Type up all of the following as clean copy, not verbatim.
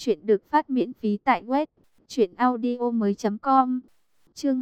Chuyện được phát miễn phí tại web truyệnaudiomoi.com. Chương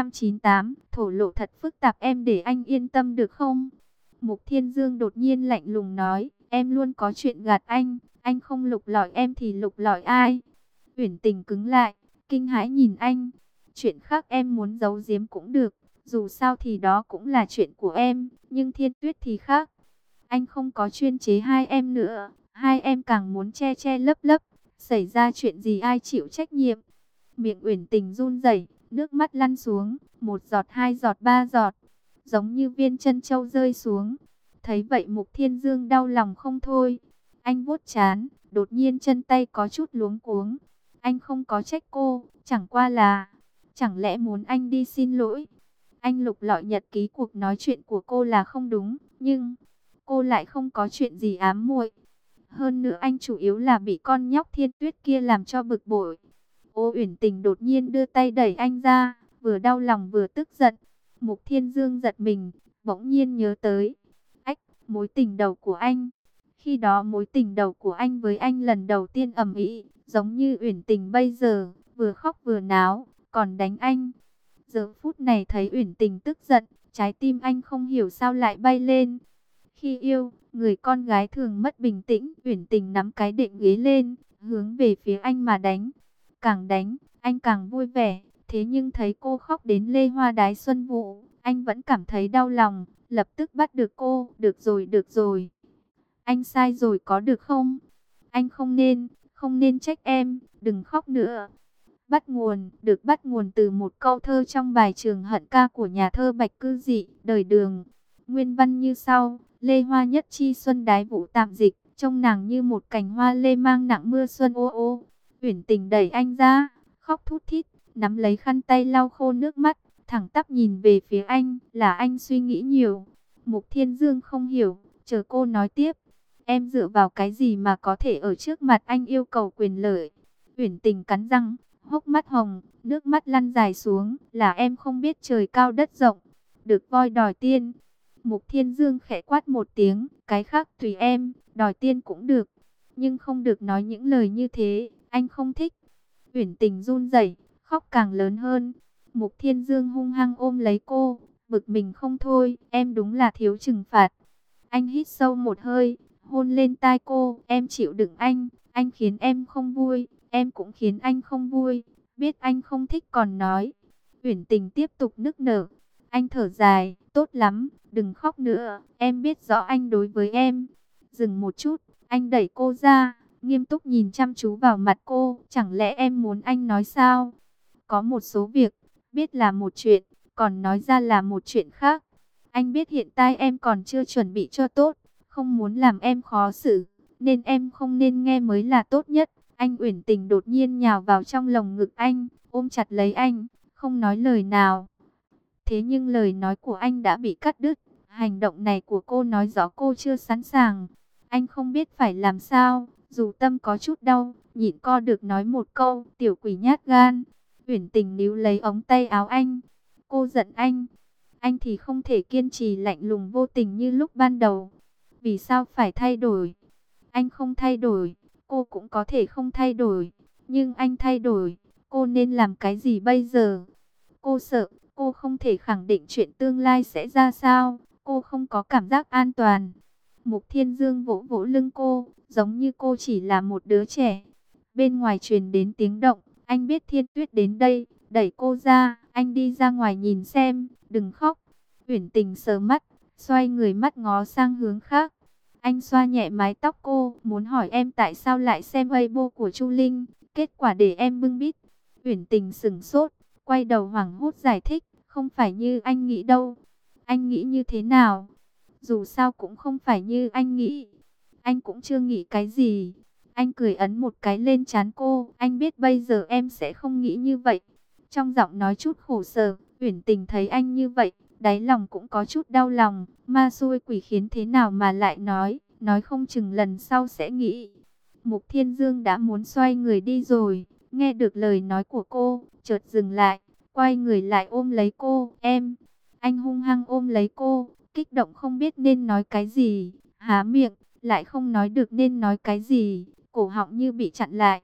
298, thổ lộ thật phức tạp, em để anh yên tâm được không? Mục Thiên Dương đột nhiên lạnh lùng nói, em luôn có chuyện gạt anh không lục lọi em thì lục lọi ai? Uyển Tình cứng lại, kinh hãi nhìn anh. Chuyện khác em muốn giấu giếm cũng được, dù sao thì đó cũng là chuyện của em, nhưng Thiên Tuyết thì khác. Anh không có chuyên chế hai em nữa, hai em càng muốn che che lấp lấp, xảy ra chuyện gì ai chịu trách nhiệm? Miệng Uyển Tình run rẩy, nước mắt lăn xuống, một giọt, hai giọt, ba giọt, giống như viên trân châu rơi xuống. Thấy vậy Mục Thiên Dương đau lòng không thôi. Anh vuốt trán, đột nhiên chân tay có chút luống cuống. Anh không có trách cô, chẳng qua là, chẳng lẽ muốn anh đi xin lỗi? Anh lục lọi nhật ký cuộc nói chuyện của cô là không đúng, nhưng cô lại không có chuyện gì ám muội. Hơn nữa anh chủ yếu là bị con nhóc Thiên Tuyết kia làm cho bực bội. Ô Uyển Tình đột nhiên đưa tay đẩy anh ra, vừa đau lòng vừa tức giận. Mục Thiên Dương giật mình, bỗng nhiên nhớ tới mối tình đầu của anh. Khi đó mối tình đầu của anh với anh lần đầu tiên ầm ĩ, giống như Uyển Tình bây giờ, vừa khóc vừa náo, còn đánh anh. Giờ phút này thấy Uyển Tình tức giận, trái tim anh không hiểu sao lại bay lên. Khi yêu, người con gái thường mất bình tĩnh. Uyển Tình nắm cái đệm ghế lên, hướng về phía anh mà đánh. Càng đánh, anh càng vui vẻ. Thế nhưng thấy cô khóc đến lê hoa đái xuân vụ, anh vẫn cảm thấy đau lòng. Lập tức bắt được cô. Được rồi, được rồi. Anh sai rồi có được không? Anh không nên trách em. Đừng khóc nữa. Bắt nguồn, được bắt nguồn từ một câu thơ trong bài Trường Hận Ca của nhà thơ Bạch Cư Dị, đời Đường. Nguyên văn như sau: lê hoa nhất chi xuân đái vũ tạm dịch, trông nàng như một cành hoa lê mang nặng mưa xuân ô ô. Uyển Tình đẩy anh ra, khóc thút thít, nắm lấy khăn tay lau khô nước mắt, thẳng tắp nhìn về phía anh, là anh suy nghĩ nhiều. Mục Thiên Dương không hiểu, chờ cô nói tiếp. Em dựa vào cái gì mà có thể ở trước mặt anh yêu cầu quyền lợi? Uyển Tình cắn răng, hốc mắt hồng, nước mắt lăn dài xuống, là em không biết trời cao đất rộng, được voi đòi tiên. Mục Thiên Dương khẽ quát một tiếng, cái khác tùy em, đòi tiên cũng được, nhưng không được nói những lời như thế, anh không thích. Uyển Tình run rẩy, khóc càng lớn hơn. Mục Thiên Dương hung hăng ôm lấy cô, bực mình không thôi, em đúng là thiếu trừng phạt. Anh hít sâu một hơi, hôn lên tai cô, em chịu đựng anh khiến em không vui, em cũng khiến anh không vui, biết anh không thích còn nói. Uyển Tình tiếp tục nức nở. Anh thở dài, tốt lắm, đừng khóc nữa, em biết rõ anh đối với em. Dừng một chút, anh đẩy cô ra, nghiêm túc nhìn chăm chú vào mặt cô, chẳng lẽ em muốn anh nói sao? Có một số việc, biết là một chuyện, còn nói ra là một chuyện khác. Anh biết hiện tại em còn chưa chuẩn bị cho tốt, không muốn làm em khó xử, nên em không nên nghe mới là tốt nhất. Anh Uyển Tình đột nhiên nhào vào trong lồng ngực anh, ôm chặt lấy anh, không nói lời nào. Thế nhưng lời nói của anh đã bị cắt đứt. Hành động này của cô nói rõ cô chưa sẵn sàng. Anh không biết phải làm sao, dù tâm có chút đau, nhịn co được nói một câu, tiểu quỷ nhát gan. Uyển Tình níu lấy ống tay áo anh. Cô giận anh thì không thể kiên trì lạnh lùng vô tình như lúc ban đầu. Vì sao phải thay đổi? Anh không thay đổi, cô cũng có thể không thay đổi. Nhưng anh thay đổi, cô nên làm cái gì bây giờ? Cô sợ, cô không thể khẳng định chuyện tương lai sẽ ra sao. Cô không có cảm giác an toàn. Mục Thiên Dương vỗ vỗ lưng cô, giống như cô chỉ là một đứa trẻ. Bên ngoài truyền đến tiếng động, anh biết Thiên Tuyết đến đây, đẩy cô ra, anh đi ra ngoài nhìn xem, đừng khóc. Uyển Tình sờ mắt, xoay người mắt ngó sang hướng khác. Anh xoa nhẹ mái tóc cô, muốn hỏi em tại sao lại xem Weibo của Chu Linh, kết quả để em bưng bít. Uyển Tình sững sốt, quay đầu hoảng hốt giải thích, không phải như anh nghĩ đâu. Anh nghĩ như thế nào? Dù sao cũng không phải như anh nghĩ. Anh cũng chưa nghĩ cái gì. Anh cười ấn một cái lên trán cô, anh biết bây giờ em sẽ không nghĩ như vậy. Trong giọng nói chút khổ sở, Uyển Tình thấy anh như vậy, đáy lòng cũng có chút đau lòng. Ma xui quỷ khiến thế nào mà lại nói không chừng lần sau sẽ nghĩ. Mục Thiên Dương đã muốn xoay người đi rồi, nghe được lời nói của cô, chợt dừng lại, quay người lại ôm lấy cô, em. Anh hung hăng ôm lấy cô, kích động không biết nên nói cái gì, há miệng, lại không nói được nên nói cái gì, cổ họng như bị chặn lại.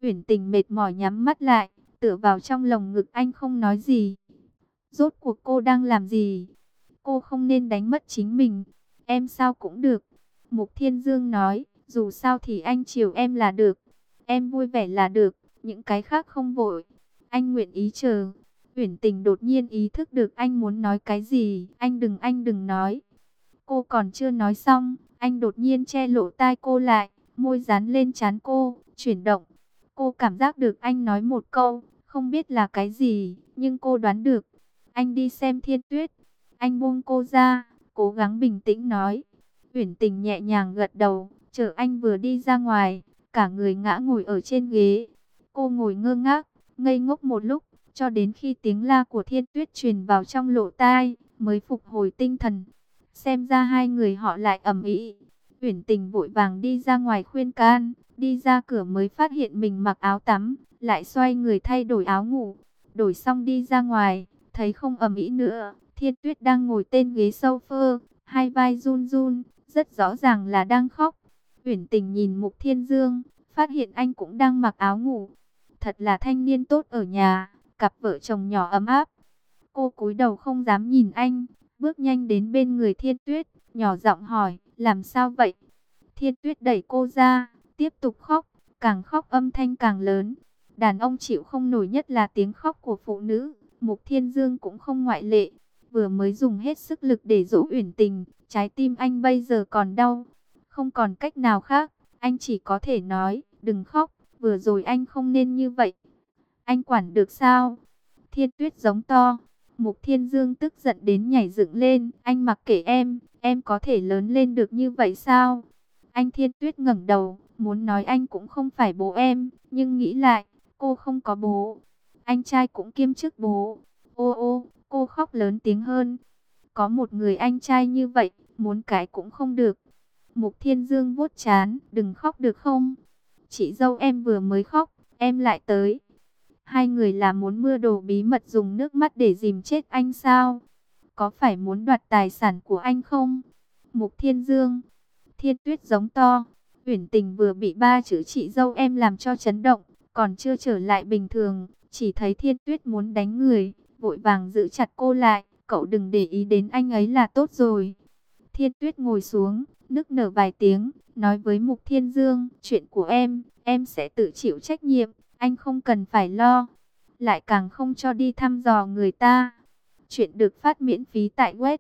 Uyển Tình mệt mỏi nhắm mắt lại, tựa vào trong lồng ngực anh không nói gì. Rốt cuộc cô đang làm gì? Cô không nên đánh mất chính mình. Em sao cũng được. Mục Thiên Dương nói, dù sao thì anh chiều em là được. Em vui vẻ là được, những cái khác không vội. Anh nguyện ý chờ. Uyển Tình đột nhiên ý thức được anh muốn nói cái gì. Anh đừng nói. Cô còn chưa nói xong, anh đột nhiên che lỗ tai cô lại, môi dán lên trán cô, chuyển động. Cô cảm giác được anh nói một câu, không biết là cái gì, nhưng cô đoán được. Anh đi xem Thiên Tuyết. Anh buông cô ra, cố gắng bình tĩnh nói. Uyển Tình nhẹ nhàng gật đầu, chờ anh vừa đi ra ngoài, cả người ngã ngồi ở trên ghế. Cô ngồi ngơ ngác, ngây ngốc một lúc, cho đến khi tiếng la của Thiên Tuyết truyền vào trong lỗ tai, mới phục hồi tinh thần. Xem ra hai người họ lại ầm ĩ. Uyển Tình vội vàng đi ra ngoài khuyên can, đi ra cửa mới phát hiện mình mặc áo tắm, lại xoay người thay đổi áo ngủ. Đổi xong đi ra ngoài, thấy không ầm ĩ nữa, Thiên Tuyết đang ngồi trên ghế sofa, hai vai run run, rất rõ ràng là đang khóc. Uyển Tình nhìn Mục Thiên Dương, phát hiện anh cũng đang mặc áo ngủ. Thật là thanh niên tốt ở nhà, cặp vợ chồng nhỏ ấm áp. Cô cúi đầu không dám nhìn anh, bước nhanh đến bên người Thiên Tuyết, nhỏ giọng hỏi, làm sao vậy? Thiên Tuyết đẩy cô ra, tiếp tục khóc, càng khóc âm thanh càng lớn. Đàn ông chịu không nổi nhất là tiếng khóc của phụ nữ, Mục Thiên Dương cũng không ngoại lệ. Vừa mới dùng hết sức lực để dỗ Uyển Tình, trái tim anh bây giờ còn đau. Không còn cách nào khác, anh chỉ có thể nói, đừng khóc, vừa rồi anh không nên như vậy. Anh quản được sao? Thiên Tuyết giống to. Mục Thiên Dương tức giận đến nhảy dựng lên, anh mặc kệ em có thể lớn lên được như vậy sao? Anh Thiên Tuyết ngẩng đầu, muốn nói anh cũng không phải bố em, nhưng nghĩ lại, cô không có bố. Anh trai cũng kiêm chức bố. Ô ô, cô khóc lớn tiếng hơn. Có một người anh trai như vậy, muốn cái cũng không được. Mục Thiên Dương vuốt trán, đừng khóc được không? Chị dâu em vừa mới khóc, em lại tới. Hai người là muốn mưa đồ bí mật dùng nước mắt để dìm chết anh sao? Có phải muốn đoạt tài sản của anh không? Mục Thiên Dương, Thiên Tuyết giống to. Uyển Tình vừa bị ba chữ chị dâu em làm cho chấn động, còn chưa trở lại bình thường, chỉ thấy Thiên Tuyết muốn đánh người, vội vàng giữ chặt cô lại, cậu đừng để ý đến anh ấy là tốt rồi. Thiên Tuyết ngồi xuống, nức nở vài tiếng, nói với Mục Thiên Dương, chuyện của em sẽ tự chịu trách nhiệm, anh không cần phải lo, lại càng không cho đi thăm dò người ta. Chuyện được phát miễn phí tại web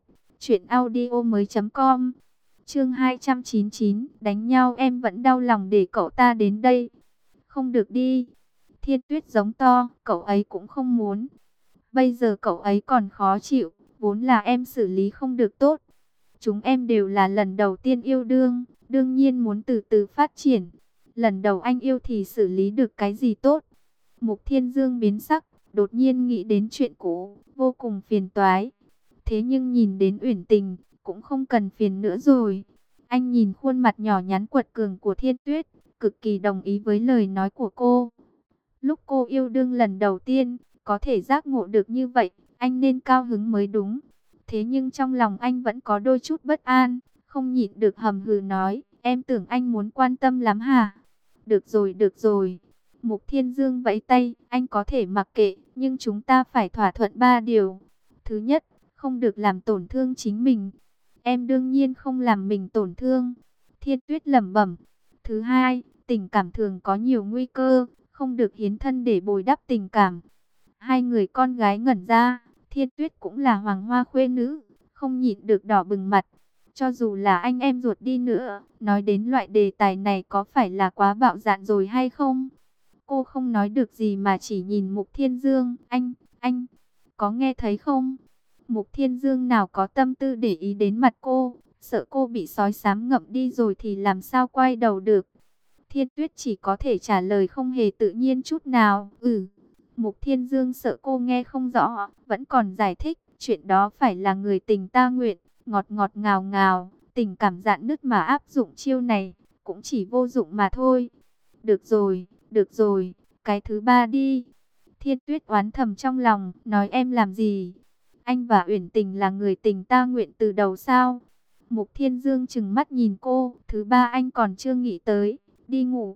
truyệnaudiomoi.com. Chương 299, đánh nhau em vẫn đau lòng để cậu ta đến đây. Không được đi. Thiên Tuyết giống to, cậu ấy cũng không muốn. Bây giờ cậu ấy còn khó chịu, vốn là em xử lý không được tốt. Chúng em đều là lần đầu tiên yêu đương, đương nhiên muốn từ từ phát triển. Lần đầu anh yêu thì xử lý được cái gì tốt? Mục Thiên Dương biến sắc, đột nhiên nghĩ đến chuyện cũ, vô cùng phiền toái. Thế nhưng nhìn đến Uyển Tình, cũng không cần phiền nữa rồi. Anh nhìn khuôn mặt nhỏ nhắn quật cường của Thiên Tuyết, cực kỳ đồng ý với lời nói của cô. Lúc cô yêu đương lần đầu tiên, có thể giác ngộ được như vậy, anh nên cao hứng mới đúng. Thế nhưng trong lòng anh vẫn có đôi chút bất an, không nhịn được hầm hừ nói, em tưởng anh muốn quan tâm lắm hả? Được rồi, được rồi. Mục Thiên Dương vẫy tay, anh có thể mặc kệ, nhưng chúng ta phải thỏa thuận 3 điều. Thứ nhất, không được làm tổn thương chính mình. Em đương nhiên không làm mình tổn thương. Thiên Tuyết lẩm bẩm. Thứ hai, tình cảm thường có nhiều nguy cơ, không được hiến thân để bồi đắp tình cảm. Hai người con gái ngẩn ra, Thiên Tuyết cũng là hoàng hoa khuê nữ, không nhịn được đỏ bừng mặt. Cho dù là anh em ruột đi nữa, nói đến loại đề tài này có phải là quá bạo dạn rồi hay không? Cô không nói được gì mà chỉ nhìn Mục Thiên Dương. Anh, có nghe thấy không? Mục Thiên Dương nào có tâm tư để ý đến mặt cô, sợ cô bị sói xám ngậm đi rồi thì làm sao quay đầu được. Thiên Tuyết chỉ có thể trả lời không hề tự nhiên chút nào. Mục Thiên Dương sợ cô nghe không rõ, vẫn còn giải thích, chuyện đó phải là người tình ta nguyện, ngọt ngọt ngào ngào, tình cảm rạn nứt mà áp dụng chiêu này, cũng chỉ vô dụng mà thôi. Được rồi, cái thứ ba đi. Thiên Tuyết oán thầm trong lòng, nói em làm gì? Anh và Uyển Tình là người tình ta nguyện từ đầu sao? Mục Thiên Dương trừng mắt nhìn cô, thứ ba anh còn chưa nghĩ tới, đi ngủ.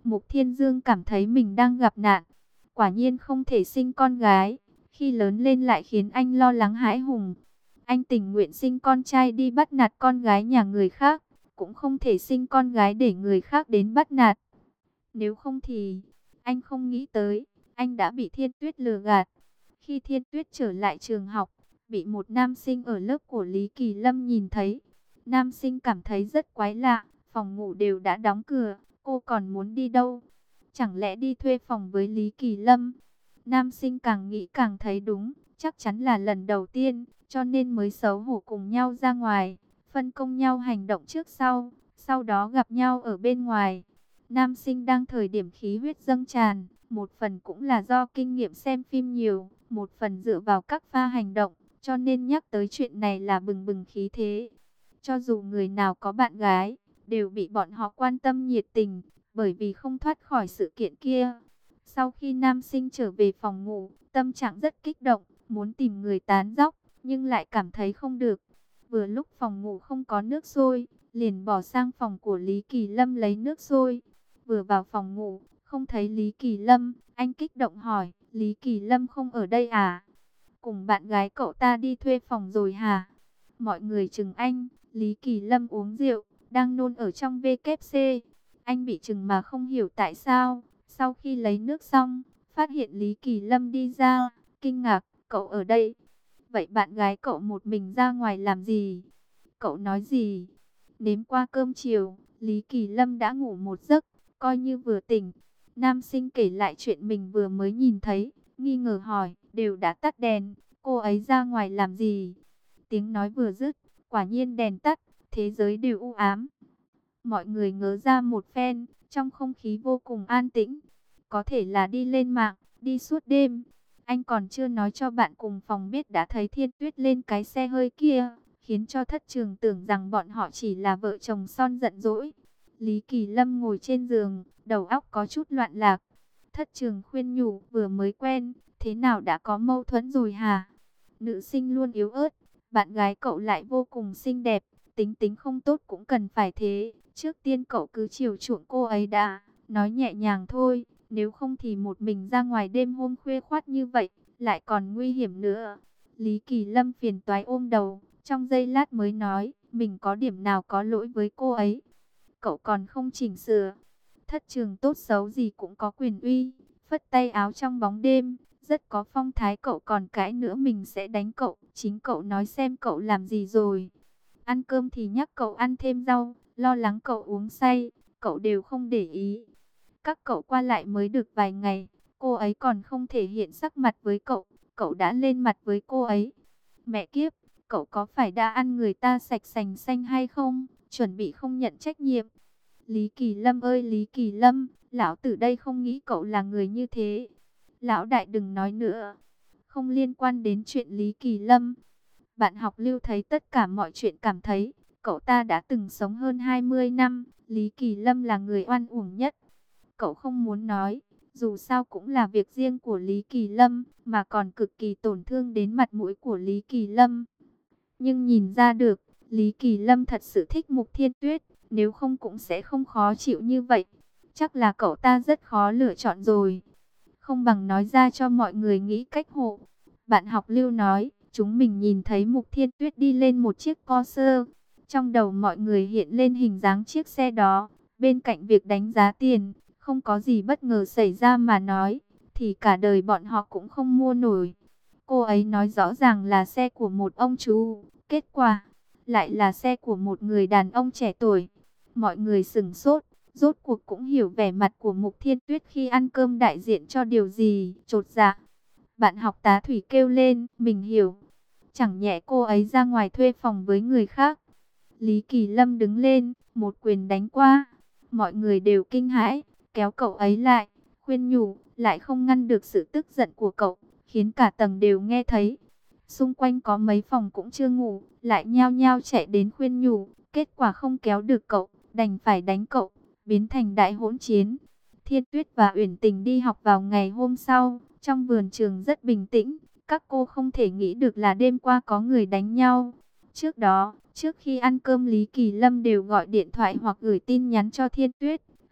Mục Thiên Dương cảm thấy mình đang gặp nạn. Quả nhiên không thể sinh con gái. Khi lớn lên lại khiến anh lo lắng hãi hùng. Anh tình nguyện sinh con trai đi bắt nạt con gái nhà người khác. Cũng không thể sinh con gái để người khác đến bắt nạt. Nếu không thì, anh không nghĩ tới, anh đã bị Thiên Tuyết lừa gạt. Khi Thiên Tuyết trở lại trường học, bị một nam sinh ở lớp của Lý Kỳ Lâm nhìn thấy. Nam sinh cảm thấy rất quái lạ, phòng ngủ đều đã đóng cửa, cô còn muốn đi đâu? Chẳng lẽ đi thuê phòng với Lý Kỳ Lâm? Nam sinh càng nghĩ càng thấy đúng, chắc chắn là lần đầu tiên, cho nên mới xấu hổ cùng nhau ra ngoài, phân công nhau hành động trước sau đó gặp nhau ở bên ngoài. Nam sinh đang thời điểm khí huyết dâng tràn, một phần cũng là do kinh nghiệm xem phim nhiều, một phần dựa vào các pha hành động, cho nên nhắc tới chuyện này là bừng bừng khí thế. Cho dù người nào có bạn gái, đều bị bọn họ quan tâm nhiệt tình, bởi vì không thoát khỏi sự kiện kia. Sau khi nam sinh trở về phòng ngủ, tâm trạng rất kích động, muốn tìm người tán dóc, nhưng lại cảm thấy không được. Vừa lúc phòng ngủ không có nước sôi, liền bỏ sang phòng của Lý Kỳ Lâm lấy nước sôi. Vừa vào phòng ngủ, không thấy Lý Kỳ Lâm, anh kích động hỏi, Lý Kỳ Lâm không ở đây à? Cùng bạn gái cậu ta đi thuê phòng rồi hả? Mọi người chừng anh, Lý Kỳ Lâm uống rượu, đang nôn ở trong WC. Anh bị chừng mà không hiểu tại sao. Sau khi lấy nước xong, phát hiện Lý Kỳ Lâm đi ra, kinh ngạc, cậu ở đây. Vậy bạn gái cậu một mình ra ngoài làm gì? Cậu nói gì? Nếm qua cơm chiều, Lý Kỳ Lâm đã ngủ một giấc, coi như vừa tỉnh. Nam sinh kể lại chuyện mình vừa mới nhìn thấy, nghi ngờ hỏi, đều đã tắt đèn, cô ấy ra ngoài làm gì? Tiếng nói vừa dứt, quả nhiên đèn tắt, thế giới đều u ám. Mọi người ngớ ra một phen, trong không khí vô cùng an tĩnh. Có thể là đi lên mạng, đi suốt đêm. Anh còn chưa nói cho bạn cùng phòng biết đã thấy Thiên Tuyết lên cái xe hơi kia, khiến cho Thất Trường tưởng rằng bọn họ chỉ là vợ chồng son giận dỗi. Lý Kỳ Lâm ngồi trên giường, đầu óc có chút loạn lạc. Thất Trường khuyên nhủ, vừa mới quen, thế nào đã có mâu thuẫn rồi hả? Nữ sinh luôn yếu ớt, bạn gái cậu lại vô cùng xinh đẹp, tính tính không tốt cũng cần phải thế. Trước tiên cậu cứ chiều chuộng cô ấy đã, nói nhẹ nhàng thôi, nếu không thì một mình ra ngoài đêm hôm khuya khoắt như vậy, lại còn nguy hiểm nữa. Lý Kỳ Lâm phiền toái ôm đầu, trong giây lát mới nói, mình có điểm nào có lỗi với cô ấy. Cậu còn không chỉnh sửa. Thất Trường tốt xấu gì cũng có quyền uy, phất tay áo trong bóng đêm, rất có phong thái. Cậu còn cãi nữa mình sẽ đánh cậu, chính cậu nói xem cậu làm gì rồi. Ăn cơm thì nhắc cậu ăn thêm rau, lo lắng cậu uống say, cậu đều không để ý. Các cậu qua lại mới được vài ngày, cô ấy còn không thể hiện sắc mặt với cậu, cậu đã lên mặt với cô ấy. Mẹ kiếp, cậu có phải đã ăn người ta sạch sành xanh hay không, chuẩn bị không nhận trách nhiệm. Lý Kỳ Lâm ơi Lý Kỳ Lâm, lão tử đây không nghĩ cậu là người như thế. Lão đại đừng nói nữa, không liên quan đến chuyện Lý Kỳ Lâm. Bạn học Lưu thấy tất cả mọi chuyện cảm thấy, cậu ta đã từng sống hơn 20 năm, Lý Kỳ Lâm là người oan uổng nhất. Cậu không muốn nói, dù sao cũng là việc riêng của Lý Kỳ Lâm, mà còn cực kỳ tổn thương đến mặt mũi của Lý Kỳ Lâm. Nhưng nhìn ra được, Lý Kỳ Lâm thật sự thích Mục Thiên Tuyết, nếu không cũng sẽ không khó chịu như vậy. Chắc là cậu ta rất khó lựa chọn rồi. Không bằng nói ra cho mọi người nghĩ cách hộ. Bạn học Lưu nói, chúng mình nhìn thấy Mục Thiên Tuyết đi lên một chiếc Porsche. Trong đầu mọi người hiện lên hình dáng chiếc xe đó. Bên cạnh việc đánh giá tiền, không có gì bất ngờ xảy ra mà nói, thì cả đời bọn họ cũng không mua nổi. Cô ấy nói rõ ràng là xe của một ông chú, kết quả lại là xe của một người đàn ông trẻ tuổi. Mọi người sửng sốt, rốt cuộc cũng hiểu vẻ mặt của Mục Thiên Tuyết khi ăn cơm đại diện cho điều gì, chột dạ. Bạn học Tá Thủy kêu lên, mình hiểu. Chẳng nhẽ cô ấy ra ngoài thuê phòng với người khác. Lý Kỳ Lâm đứng lên, một quyền đánh qua. Mọi người đều kinh hãi, kéo cậu ấy lại, khuyên nhủ, lại không ngăn được sự tức giận của cậu, khiến cả tầng đều nghe thấy. Xung quanh có mấy phòng cũng chưa ngủ, lại nhao nhao chạy đến khuyên nhủ, kết quả không kéo được cậu, đành phải đánh cậu, biến thành đại hỗn chiến. Thiên Tuyết và Uyển Tình đi học vào ngày hôm sau, trong vườn trường rất bình tĩnh, các cô không thể nghĩ được là đêm qua có người đánh nhau. Trước đó, trước khi ăn cơm Lý Kỳ Lâm đều gọi điện thoại hoặc gửi tin nhắn cho Thiên Tuyết,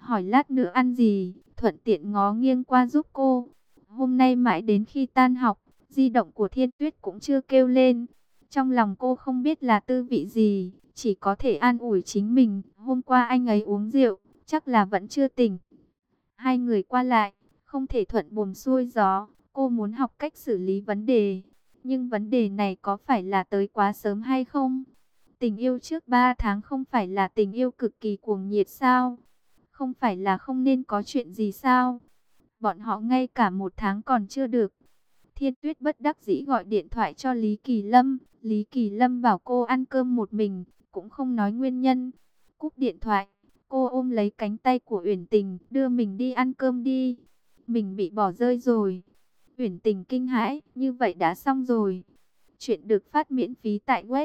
hỏi lát nữa ăn gì, thuận tiện ngó nghiêng qua giúp cô. Hôm nay mãi đến khi tan học, di động của Thiên Tuyết cũng chưa kêu lên. Trong lòng cô không biết là tư vị gì, chỉ có thể an ủi chính mình. Hôm qua anh ấy uống rượu, chắc là vẫn chưa tỉnh. Hai người qua lại, không thể thuận buồm xuôi gió. Cô muốn học cách xử lý vấn đề. Nhưng vấn đề này có phải là tới quá sớm hay không? Tình yêu trước 3 tháng không phải là tình yêu cực kỳ cuồng nhiệt sao? Không phải là không nên có chuyện gì sao? Bọn họ ngay cả 1 tháng còn chưa được. Thiên Tuyết bất đắc dĩ gọi điện thoại cho Lý Kỳ Lâm. Lý Kỳ Lâm bảo cô ăn cơm một mình, cũng không nói nguyên nhân. Cúp điện thoại, cô ôm lấy cánh tay của Uyển Tình, đưa mình đi ăn cơm đi. Mình bị bỏ rơi rồi. Uyển Tình kinh hãi, như vậy đã xong rồi. Chuyện được phát miễn phí tại web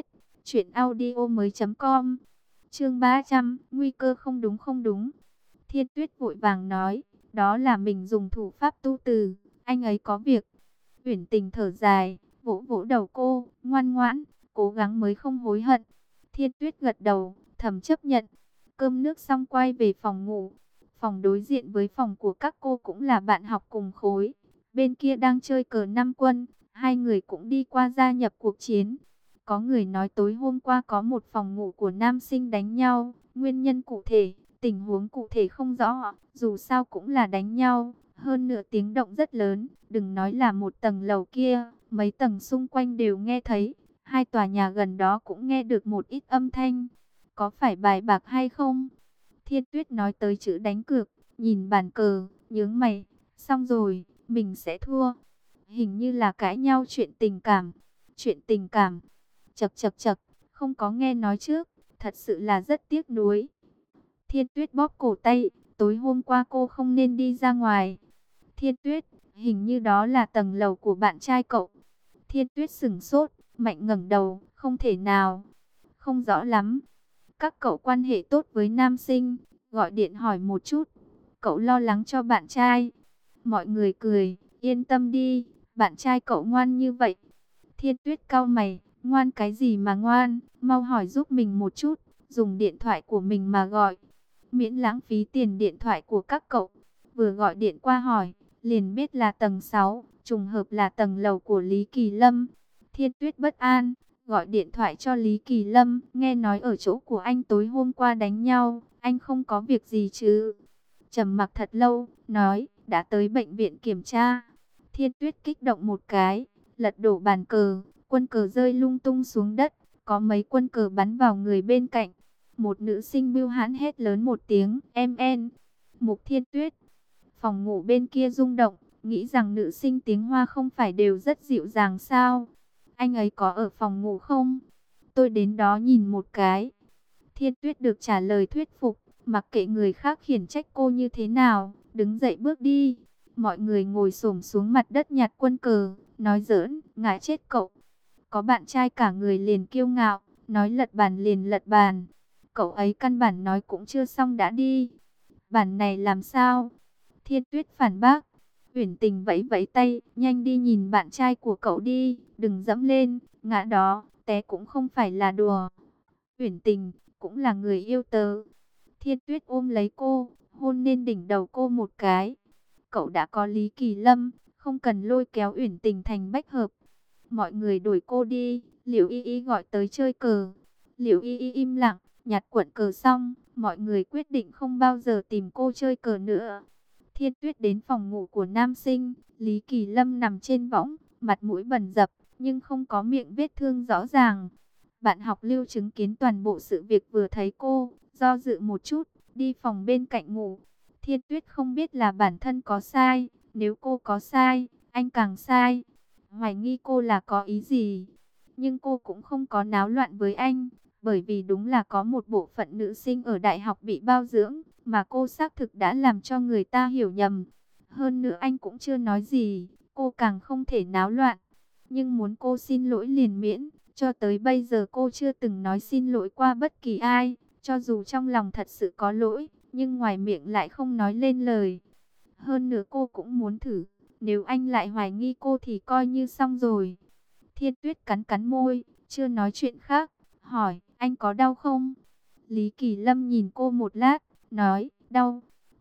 truyệnaudiomoi.com. Chương 300, nguy cơ không đúng không đúng. Thiên Tuyết vội vàng nói, đó là mình dùng thủ pháp tu từ, anh ấy có việc. Uyển Tình thở dài, vỗ vỗ đầu cô, ngoan ngoãn, cố gắng mới không hối hận. Thiên Tuyết gật đầu, thầm chấp nhận. Cơm nước xong quay về phòng ngủ. Phòng đối diện với phòng của các cô cũng là bạn học cùng khối. Bên kia đang chơi cờ 5 quân, hai người cũng đi qua gia nhập cuộc chiến. Có người nói tối hôm qua có một phòng ngủ của nam sinh đánh nhau, nguyên nhân cụ thể, tình huống cụ thể không rõ, dù sao cũng là đánh nhau. Hơn nữa tiếng động rất lớn, đừng nói là một tầng lầu kia, mấy tầng xung quanh đều nghe thấy. Hai tòa nhà gần đó cũng nghe được một ít âm thanh. Có phải bài bạc hay không? Thiên Tuyết nói tới chữ đánh cược, nhìn bàn cờ, nhướng mày. Xong rồi, mình sẽ thua. Hình như là cãi nhau chuyện tình cảm. Chuyện tình cảm. Chậc chậc chậc, không có nghe nói trước, thật sự là rất tiếc nuối. Thiên Tuyết bóp cổ tay, tối hôm qua cô không nên đi ra ngoài. Thiên Tuyết, hình như đó là tầng lầu của bạn trai cậu. Thiên Tuyết sững sốt, mạnh ngẩng đầu, không thể nào. Không rõ lắm. Các cậu quan hệ tốt với nam sinh, gọi điện hỏi một chút. Cậu lo lắng cho bạn trai. Mọi người cười, yên tâm đi, bạn trai cậu ngoan như vậy. Thiên Tuyết cau mày, ngoan cái gì mà ngoan, mau hỏi giúp mình một chút, dùng điện thoại của mình mà gọi. Miễn lãng phí tiền điện thoại của các cậu. Vừa gọi điện qua hỏi, liền biết là tầng 6, trùng hợp là tầng lầu của Lý Kỳ Lâm. Thiên Tuyết bất an, gọi điện thoại cho Lý Kỳ Lâm, nghe nói ở chỗ của anh tối hôm qua đánh nhau, anh không có việc gì chứ. Trầm mặc thật lâu, nói, đã tới bệnh viện kiểm tra. Thiên Tuyết kích động một cái, lật đổ bàn cờ, quân cờ rơi lung tung xuống đất, có mấy quân cờ bắn vào người bên cạnh. Một nữ sinh bưu hãn hét lớn một tiếng, em. Mục Thiên Tuyết. Phòng ngủ bên kia rung động, nghĩ rằng nữ sinh tiếng Hoa không phải đều rất dịu dàng sao? Anh ấy có ở phòng ngủ không? Tôi đến đó nhìn một cái. Thiên Tuyết được trả lời thuyết phục, mặc kệ người khác khiển trách cô như thế nào, đứng dậy bước đi. Mọi người ngồi xổm xuống mặt đất nhặt quân cờ, nói giỡn, ngại chết cậu. Có bạn trai cả người liền kiêu ngạo, nói lật bàn liền lật bàn. Cậu ấy căn bản nói cũng chưa xong đã đi. Bản này làm sao? Thiên Tuyết phản bác. Uyển Tình vẫy vẫy tay, nhanh đi nhìn bạn trai của cậu đi, đừng dẫm lên, ngã đó, té cũng không phải là đùa. Uyển Tình cũng là người yêu tớ. Thiên Tuyết ôm lấy cô, hôn lên đỉnh đầu cô một cái. Cậu đã có Lý Kỳ Lâm, không cần lôi kéo Uyển Tình thành bách hợp. Mọi người đuổi cô đi, Liễu Y Y gọi tới chơi cờ. Liễu Y Y im lặng, nhặt cuộn cờ xong, mọi người quyết định không bao giờ tìm cô chơi cờ nữa. Thiên Tuyết đến phòng ngủ của nam sinh, Lý Kỳ Lâm nằm trên võng, mặt mũi bầm dập, nhưng không có miệng vết thương rõ ràng. Bạn học Lưu chứng kiến toàn bộ sự việc vừa thấy cô, do dự một chút, đi phòng bên cạnh ngủ. Thiên Tuyết không biết là bản thân có sai, nếu cô có sai, anh càng sai. Hoài nghi cô là có ý gì, nhưng cô cũng không có náo loạn với anh, bởi vì đúng là có một bộ phận nữ sinh ở đại học bị bao dưỡng, mà cô xác thực đã làm cho người ta hiểu nhầm. Hơn nữa anh cũng chưa nói gì, cô càng không thể náo loạn. Nhưng muốn cô xin lỗi liền miễn, cho tới bây giờ cô chưa từng nói xin lỗi qua bất kỳ ai. Cho dù trong lòng thật sự có lỗi, nhưng ngoài miệng lại không nói lên lời. Hơn nữa cô cũng muốn thử, nếu anh lại hoài nghi cô thì coi như xong rồi. Thiên Tuyết cắn cắn môi, chưa nói chuyện khác, hỏi, anh có đau không? Lý Kỳ Lâm nhìn cô một lát, nói, đau.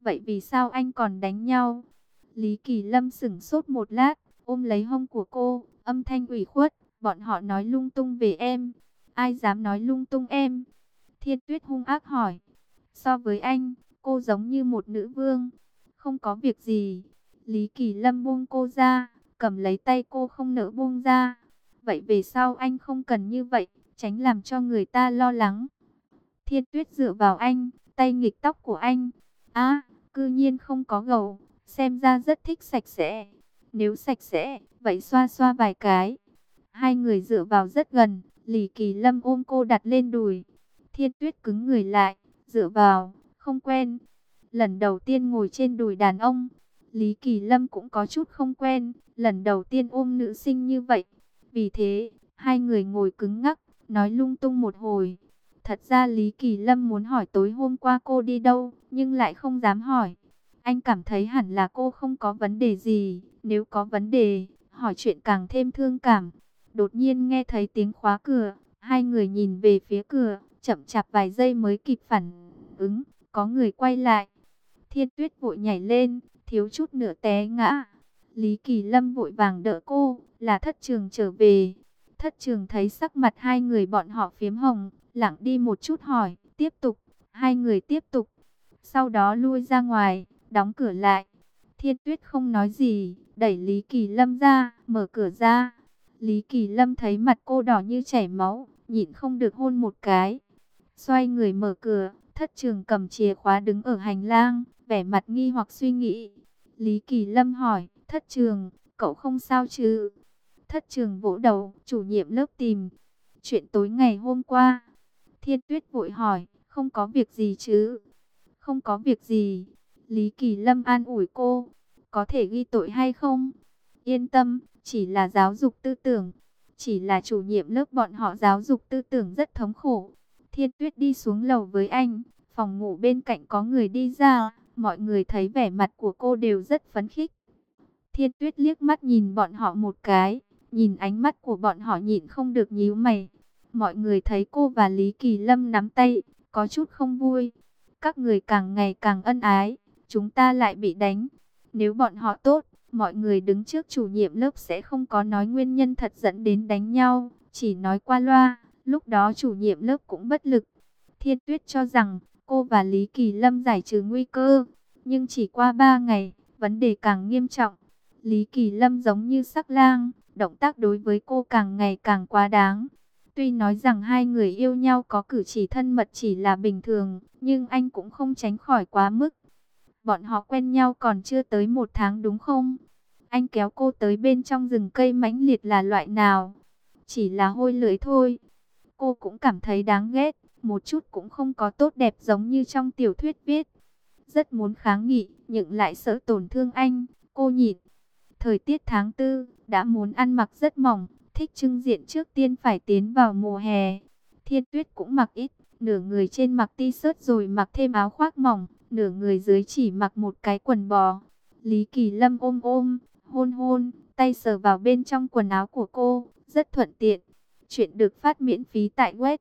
vậy vì sao anh còn đánh nhau? Lý Kỳ Lâm sững sốt một lát, ôm lấy hông của cô, âm thanh ủy khuất, bọn họ nói lung tung về em. Ai dám nói lung tung em? Thiên Tuyết hung ác hỏi. So với anh, cô giống như một nữ vương. Không có việc gì. Lý Kỳ Lâm buông cô ra, cầm lấy tay cô không nỡ buông ra. Vậy về sau anh không cần như vậy, tránh làm cho người ta lo lắng. Thiên Tuyết dựa vào anh, tay nghịch tóc của anh. À, cư nhiên không có gầu, xem ra rất thích sạch sẽ. Nếu sạch sẽ, vậy xoa xoa vài cái. Hai người dựa vào rất gần, Lý Kỳ Lâm ôm cô đặt lên đùi. Thiên Tuyết cứng người lại, dựa vào, không quen. Lần đầu tiên ngồi trên đùi đàn ông, Lý Kỳ Lâm cũng có chút không quen, lần đầu tiên ôm nữ sinh như vậy. Vì thế, hai người ngồi cứng ngắc, nói lung tung một hồi. Thật ra Lý Kỳ Lâm muốn hỏi tối hôm qua cô đi đâu, nhưng lại không dám hỏi. Anh cảm thấy hẳn là cô không có vấn đề gì, nếu có vấn đề, hỏi chuyện càng thêm thương cảm. Đột nhiên nghe thấy tiếng khóa cửa, hai người nhìn về phía cửa, chậm chạp vài giây mới kịp phản ứng, có người quay lại. Thiên Tuyết vội nhảy lên, thiếu chút nữa té ngã. Lý Kỳ Lâm vội vàng đỡ cô, là Thất Trường trở về. Thất Trường thấy sắc mặt hai người bọn họ phiếm hồng, lặng đi một chút hỏi, tiếp tục. Hai người tiếp tục, sau đó lui ra ngoài, đóng cửa lại. Thiên Tuyết không nói gì, đẩy Lý Kỳ Lâm ra, mở cửa ra. Lý Kỳ Lâm thấy mặt cô đỏ như chảy máu, nhịn không được hôn một cái. Xoay người mở cửa, Thất Trường cầm chìa khóa đứng ở hành lang, vẻ mặt nghi hoặc suy nghĩ. Lý Kỳ Lâm hỏi, Thất Trường, cậu không sao chứ? Thất Trường vỗ đầu, chủ nhiệm lớp tìm. Chuyện tối ngày hôm qua. Thiên Tuyết vội hỏi, không có việc gì chứ? Không có việc gì. Lý Kỳ Lâm an ủi cô, có thể ghi tội hay không? Yên tâm, chỉ là giáo dục tư tưởng. Chỉ là chủ nhiệm lớp bọn họ giáo dục tư tưởng rất thống khổ. Thiên Tuyết đi xuống lầu với anh, phòng ngủ bên cạnh có người đi ra, mọi người thấy vẻ mặt của cô đều rất phấn khích. Thiên Tuyết liếc mắt nhìn bọn họ một cái, nhìn ánh mắt của bọn họ nhịn không được nhíu mày. Mọi người thấy cô và Lý Kỳ Lâm nắm tay, có chút không vui. Các người càng ngày càng ân ái, chúng ta lại bị đánh. Nếu bọn họ tốt, mọi người đứng trước chủ nhiệm lớp sẽ không có nói nguyên nhân thật dẫn đến đánh nhau, chỉ nói qua loa, lúc đó chủ nhiệm lớp cũng bất lực. Thiên Tuyết cho rằng cô và Lý Kỳ Lâm giải trừ nguy cơ, nhưng chỉ qua 3 ngày, vấn đề càng nghiêm trọng. Lý Kỳ Lâm giống như sắc lang, động tác đối với cô càng ngày càng quá đáng. Tuy nói rằng hai người yêu nhau có cử chỉ thân mật chỉ là bình thường, nhưng anh cũng không tránh khỏi quá mức. Bọn họ quen nhau còn chưa tới 1 tháng đúng không? Anh kéo cô tới bên trong rừng cây mãnh liệt là loại nào? Chỉ là hôi lưỡi thôi. Cô cũng cảm thấy đáng ghét, một chút cũng không có tốt đẹp giống như trong tiểu thuyết viết. Rất muốn kháng nghị, nhưng lại sợ tổn thương anh, cô nhịn. Thời tiết tháng 4, đã muốn ăn mặc rất mỏng, thích trưng diện trước tiên phải tiến vào mùa hè. Thiên Tuyết cũng mặc ít, nửa người trên mặc t-shirt rồi mặc thêm áo khoác mỏng, nửa người dưới chỉ mặc một cái quần bò. Lý Kỳ Lâm ôm ôm, hôn hôn, tay sờ vào bên trong quần áo của cô, rất thuận tiện. Chuyện được phát miễn phí tại web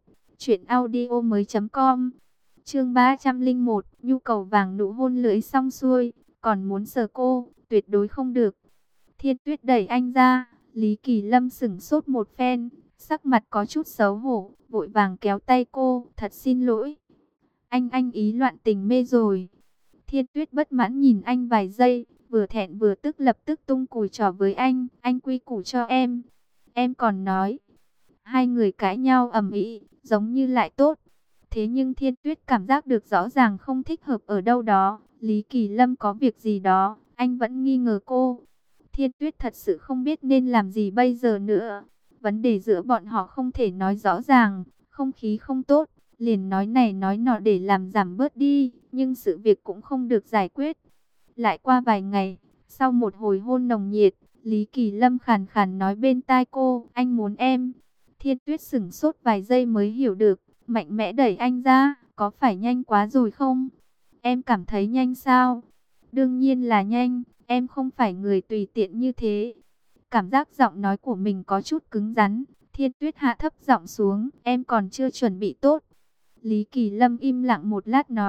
truyệnaudiomoi.com. Chương 301, nhu cầu vàng nụ hôn lưỡi xong xuôi, còn muốn sờ cô, tuyệt đối không được. Thiên Tuyết đẩy anh ra, Lý Kỳ Lâm sững sốt một phen, sắc mặt có chút xấu hổ, vội vàng kéo tay cô, thật xin lỗi. Anh ý loạn tình mê rồi. Thiên Tuyết bất mãn nhìn anh vài giây, vừa thẹn vừa tức lập tức tung cùi trỏ với anh quy củ cho em. Em còn nói, hai người cãi nhau ầm ĩ, giống như lại tốt. Thế nhưng Thiên Tuyết cảm giác được rõ ràng không thích hợp ở đâu đó. Lý Kỳ Lâm có việc gì đó, anh vẫn nghi ngờ cô. Thiên Tuyết thật sự không biết nên làm gì bây giờ nữa. Vấn đề giữa bọn họ không thể nói rõ ràng, không khí không tốt, liền nói này nói nọ để làm giảm bớt đi, nhưng sự việc cũng không được giải quyết. Lại qua vài ngày, sau một hồi hôn nồng nhiệt, Lý Kỳ Lâm khàn khàn nói bên tai cô, anh muốn em. Thiên Tuyết sững sốt vài giây mới hiểu được, mạnh mẽ đẩy anh ra, có phải nhanh quá rồi không? Em cảm thấy nhanh sao? Đương nhiên là nhanh, em không phải người tùy tiện như thế. Cảm giác giọng nói của mình có chút cứng rắn, Thiên Tuyết hạ thấp giọng xuống, em còn chưa chuẩn bị tốt. Lý Kỳ Lâm im lặng một lát nói,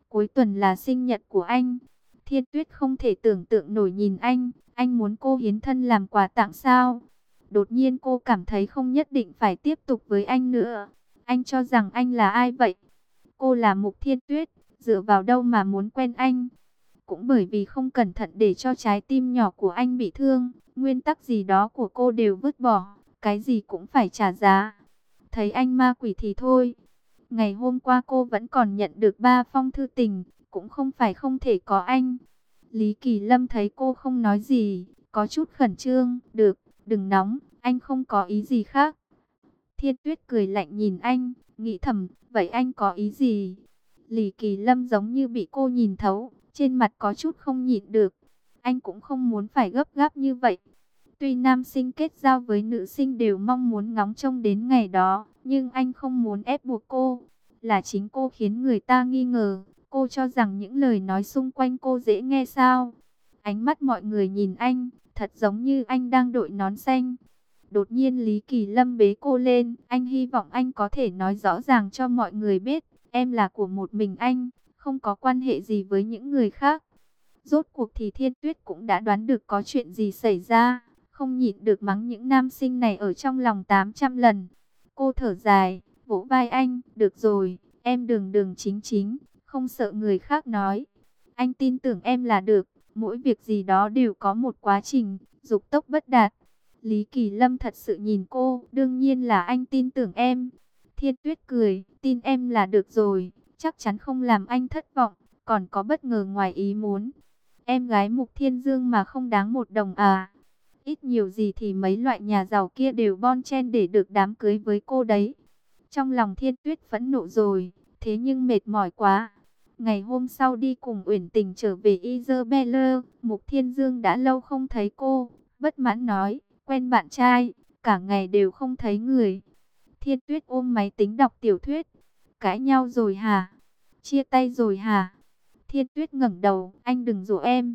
Cuối tuần là sinh nhật của anh. Thiên Tuyết không thể tưởng tượng nổi nhìn anh muốn cô hiến thân làm quà tặng sao? Đột nhiên cô cảm thấy không nhất định phải tiếp tục với anh nữa. Anh cho rằng anh là ai vậy? Cô là Mục Thiên Tuyết, dựa vào đâu mà muốn quen anh? Cũng bởi vì không cẩn thận để cho trái tim nhỏ của anh bị thương, nguyên tắc gì đó của cô đều vứt bỏ, cái gì cũng phải trả giá. Thấy anh ma quỷ thì thôi. Ngày hôm qua cô vẫn còn nhận được 3 phong thư tình, cũng không phải không thể có anh. Lý Kỳ Lâm thấy cô không nói gì, có chút khẩn trương. Được, đừng nóng, anh không có ý gì khác. Thiên Tuyết cười lạnh nhìn anh, nghĩ thầm, vậy anh có ý gì? Lý Kỳ Lâm giống như bị cô nhìn thấu, trên mặt có chút không nhịn được. Anh cũng không muốn phải gấp gáp như vậy. Tuy nam sinh kết giao với nữ sinh đều mong muốn ngóng trông đến ngày đó, nhưng anh không muốn ép buộc cô. Là chính cô khiến người ta nghi ngờ, cô cho rằng những lời nói xung quanh cô dễ nghe sao. Ánh mắt mọi người nhìn anh, thật giống như anh đang đội nón xanh. Đột nhiên Lý Kỳ Lâm bế cô lên, anh hy vọng anh có thể nói rõ ràng cho mọi người biết, em là của một mình anh, không có quan hệ gì với những người khác. Rốt cuộc thì Thiên Tuyết cũng đã đoán được có chuyện gì xảy ra, không nhịn được mắng những nam sinh này ở trong lòng 800 lần. Cô thở dài, vỗ vai anh, được rồi, em đường đường chính chính, không sợ người khác nói. Anh tin tưởng em là được, mỗi việc gì đó đều có một quá trình, dục tốc bất đạt. Lý Kỳ Lâm thật sự nhìn cô, đương nhiên là anh tin tưởng em. Thiên Tuyết cười, tin em là được rồi, chắc chắn không làm anh thất vọng, còn có bất ngờ ngoài ý muốn. Em gái Mục Thiên Dương mà không đáng một đồng à. Ít nhiều gì thì mấy loại nhà giàu kia đều bon chen để được đám cưới với cô đấy. Trong lòng Thiên Tuyết phẫn nộ rồi, thế nhưng mệt mỏi quá. Ngày hôm sau đi cùng Uyển Tình trở về Isabella, Mục Thiên Dương đã lâu không thấy cô, bất mãn nói, quen bạn trai, cả ngày đều không thấy người. Thiên Tuyết ôm máy tính đọc tiểu thuyết, cãi nhau rồi hả? Chia tay rồi hả? Thiên Tuyết ngẩng đầu, anh đừng dỗ em.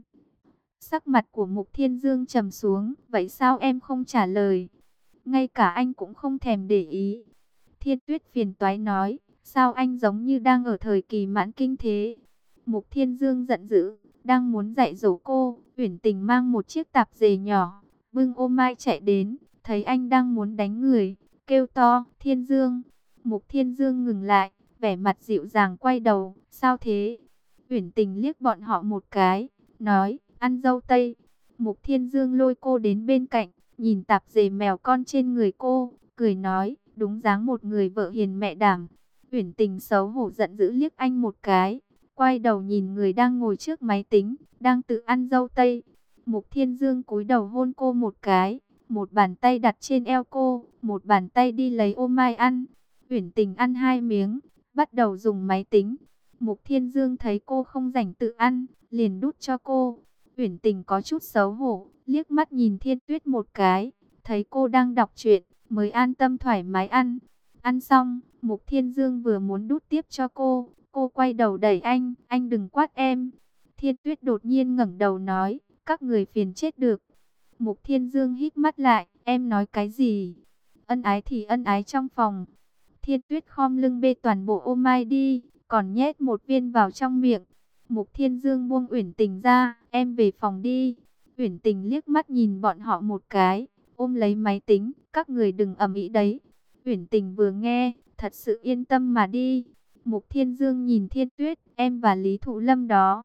Sắc mặt của Mục Thiên Dương trầm xuống, vậy sao em không trả lời? Ngay cả anh cũng không thèm để ý. Thiên Tuyết phiền toái nói, sao anh giống như đang ở thời kỳ mãn kinh thế? Mục Thiên Dương giận dữ, đang muốn dạy dỗ cô, Uyển Tình mang một chiếc tạp dề nhỏ, bưng ô mai chạy đến, thấy anh đang muốn đánh người, kêu to, Thiên Dương. Mục Thiên Dương ngừng lại, vẻ mặt dịu dàng quay đầu, sao thế? Uyển Tình liếc bọn họ một cái, nói, ăn dâu tây. Mục Thiên Dương lôi cô đến bên cạnh, nhìn tạp dề mèo con trên người cô, cười nói, đúng dáng một người vợ hiền mẹ đảm. Uyển Tình xấu hổ giận dữ liếc anh một cái, quay đầu nhìn người đang ngồi trước máy tính, đang tự ăn dâu tây. Mục Thiên Dương cúi đầu hôn cô một cái, một bàn tay đặt trên eo cô, một bàn tay đi lấy ô mai ăn. Uyển Tình ăn 2 miếng, bắt đầu dùng máy tính. Mục Thiên Dương thấy cô không rảnh tự ăn, liền đút cho cô. Uyển Tình có chút xấu hổ, liếc mắt nhìn Thiên Tuyết một cái, thấy cô đang đọc truyện, mới an tâm thoải mái ăn. Ăn xong, Mục Thiên Dương vừa muốn đút tiếp cho cô quay đầu đẩy anh đừng quát em. Thiên Tuyết đột nhiên ngẩng đầu nói, các người phiền chết được. Mục Thiên Dương hít mắt lại, em nói cái gì? Ân ái thì ân ái trong phòng. Thiên Tuyết khom lưng bê toàn bộ ô mai đi, còn nhét một viên vào trong miệng. Mục Thiên Dương buông Uyển Tình ra, em về phòng đi. Uyển Tình liếc mắt nhìn bọn họ một cái, ôm lấy máy tính, các người đừng ầm ĩ đấy. Uyển Tình vừa nghe, thật sự yên tâm mà đi. Mục Thiên Dương nhìn Thiên Tuyết, em và Lý Thụ Lâm đó.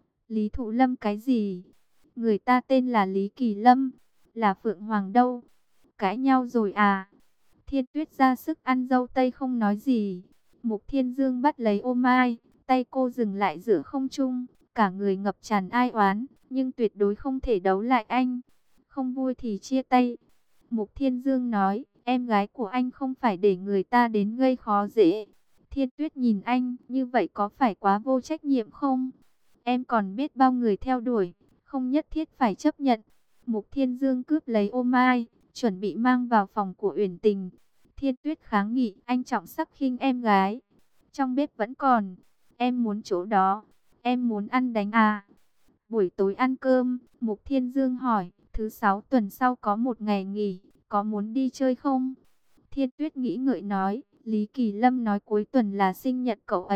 Lý Thụ Lâm cái gì? Người ta tên là Lý Kỳ Lâm, là Phượng Hoàng đâu? Cãi nhau rồi à? Thiên Tuyết ra sức ăn dâu tây không nói gì. Mục Thiên Dương bắt lấy ô mai, tay cô dừng lại giữa không trung, cả người ngập tràn ai oán, nhưng tuyệt đối không thể đấu lại anh. Không vui thì chia tay. Mục Thiên Dương nói, em gái của anh không phải để người ta đến gây khó dễ. Thiên Tuyết nhìn anh, như vậy có phải quá vô trách nhiệm không? Em còn biết bao người theo đuổi, không nhất thiết phải chấp nhận. Mục Thiên Dương cướp lấy ô mai, chuẩn bị mang vào phòng của Uyển Tình. Thiên Tuyết kháng nghị, anh trọng sắc khinh em gái. Trong bếp vẫn còn, em muốn chỗ đó, em muốn ăn đánh à. Buổi tối ăn cơm, Mục Thiên Dương hỏi, thứ 6 tuần sau có một ngày nghỉ, có muốn đi chơi không? Thiên Tuyết nghĩ ngợi nói, Lý Kỳ Lâm nói cuối tuần là sinh nhật cậu ấy,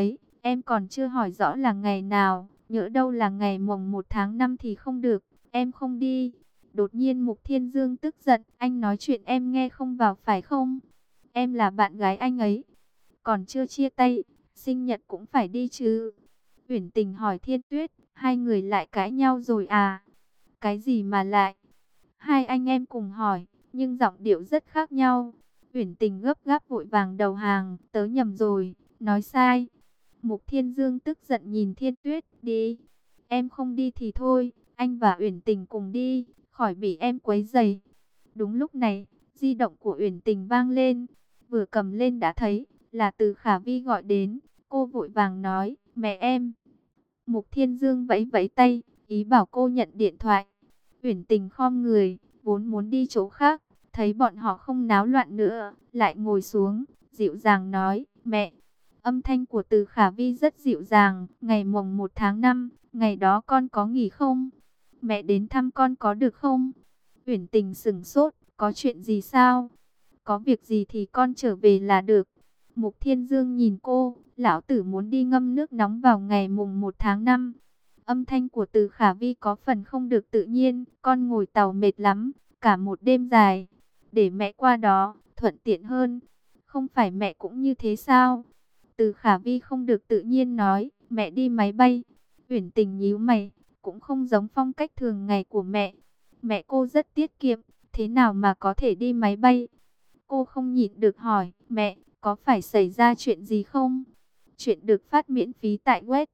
Em còn chưa hỏi rõ là ngày nào, nhỡ đâu là ngày mồng 1 tháng 5 thì không được, em không đi. Đột nhiên Mục Thiên Dương tức giận, anh nói chuyện em nghe không vào phải không? Em là bạn gái anh ấy, còn chưa chia tay, sinh nhật cũng phải đi chứ. Uyển Tình hỏi Thiên Tuyết, hai người lại cãi nhau rồi à? Cái gì mà lại? Hai anh em cùng hỏi, nhưng giọng điệu rất khác nhau. Uyển Tình gấp gáp vội vàng đầu hàng, tớ nhầm rồi, nói sai. Mục Thiên Dương tức giận nhìn Thiên Tuyết, đi. Em không đi thì thôi, anh và Uyển Tình cùng đi, khỏi bị em quấy rầy. Đúng lúc này, di động của Uyển Tình vang lên, vừa cầm lên đã thấy là Từ Khả Vi gọi đến. Cô vội vàng nói, mẹ em. Mục Thiên Dương vẫy vẫy tay, ý bảo cô nhận điện thoại. Uyển Tình khom người, vốn muốn đi chỗ khác, thấy bọn họ không náo loạn nữa, lại ngồi xuống, dịu dàng nói, mẹ. Âm thanh của Từ Khả Vi rất dịu dàng, ngày mồng 1 tháng 5, ngày đó con có nghỉ không? Mẹ đến thăm con có được không? Uyển Tình sững sốt, có chuyện gì sao? Có việc gì thì con trở về là được. Mục Thiên Dương nhìn cô, lão tử muốn đi ngâm nước nóng vào ngày mùng 1 tháng 5. Âm thanh của Từ Khả Vi có phần không được tự nhiên, con ngồi tàu mệt lắm, cả một đêm dài. Để mẹ qua đó, thuận tiện hơn. Không phải mẹ cũng như thế sao? Từ Khả Vi không được tự nhiên nói, mẹ đi máy bay. Uyển Tình nhíu mày, cũng không giống phong cách thường ngày của mẹ. Mẹ cô rất tiết kiệm, thế nào mà có thể đi máy bay? Cô không nhịn được hỏi, mẹ, có phải xảy ra chuyện gì không? Chuyện được phát miễn phí tại web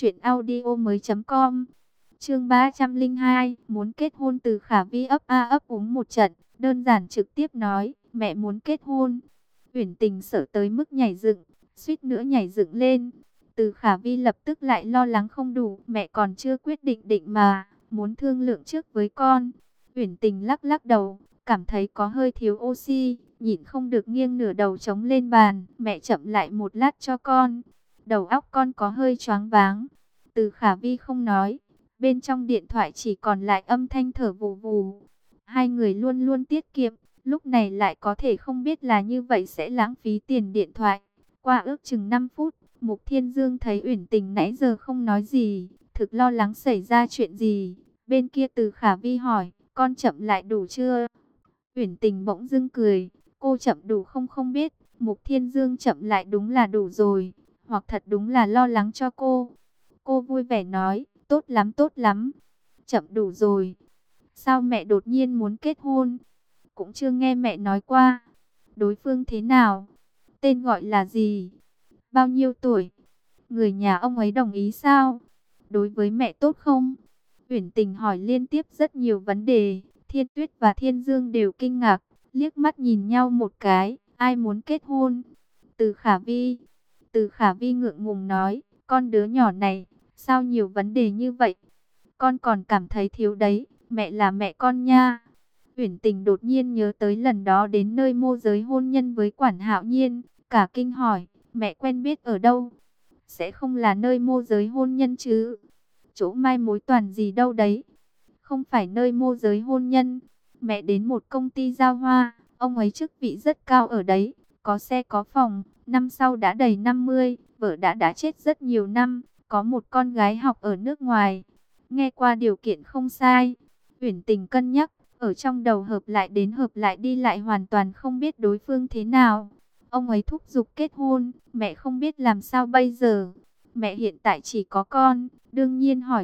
truyệnaudiomoi.com. Chương 302, muốn kết hôn. Từ Khả Vi ấp a ấp úng một trận, đơn giản trực tiếp nói, mẹ muốn kết hôn. Uyển Tình sợ tới mức nhảy dựng, suýt nữa nhảy dựng lên. Từ Khả Vi lập tức lại lo lắng không đủ, mẹ còn chưa quyết định mà, muốn thương lượng trước với con. Uyển Tình lắc lắc đầu, cảm thấy có hơi thiếu oxy, nhịn không được nghiêng nửa đầu chống lên bàn, mẹ chậm lại một lát cho con. Đầu óc con có hơi choáng váng. Từ Khả Vi không nói, bên trong điện thoại chỉ còn lại âm thanh thở vù vù. Hai người luôn luôn tiết kiệm, lúc này lại có thể không biết là như vậy sẽ lãng phí tiền điện thoại. Qua ước chừng 5 phút, Mục Thiên Dương thấy Uyển Tình nãy giờ không nói gì, thực lo lắng xảy ra chuyện gì. Bên kia Từ Khả Vi hỏi, con chậm lại đủ chưa? Uyển Tình bỗng dưng cười, cô chậm đủ không biết, Mục Thiên Dương chậm lại đúng là đủ rồi, hoặc thật đúng là lo lắng cho cô. Cô vui vẻ nói, tốt lắm, chậm đủ rồi. Sao mẹ đột nhiên muốn kết hôn? Cũng chưa nghe mẹ nói qua. Đối phương thế nào? Tên gọi là gì? Bao nhiêu tuổi? Người nhà ông ấy đồng ý sao? Đối với mẹ tốt không? Uyển Tình hỏi liên tiếp rất nhiều vấn đề. Thiên Tuyết và Thiên Dương đều kinh ngạc, liếc mắt nhìn nhau một cái. Ai muốn kết hôn? Từ Khả Vi. Từ Khả Vi ngượng ngùng nói, con đứa nhỏ này, sao nhiều vấn đề như vậy? Con còn cảm thấy thiếu đấy, mẹ là mẹ con nha. Uyển Tình đột nhiên nhớ tới lần đó đến nơi môi giới hôn nhân với Quản Hạo Nhiên, cả kinh hỏi, mẹ quen biết ở đâu? Sẽ không là nơi môi giới hôn nhân chứ? Chỗ mai mối toàn gì đâu đấy? Không phải nơi môi giới hôn nhân. Mẹ đến một công ty giao hoa, ông ấy chức vị rất cao ở đấy, có xe có phòng, năm sau đã đầy 50, vợ đã chết rất nhiều năm, có một con gái học ở nước ngoài. Nghe qua điều kiện không sai. Uyển Tình cân nhắc, ở trong đầu hợp lại đến hợp lại đi lại hoàn toàn không biết đối phương thế nào. Ông ấy thúc giục kết hôn, mẹ không biết làm sao bây giờ. Mẹ hiện tại chỉ có con, đương nhiên hỏi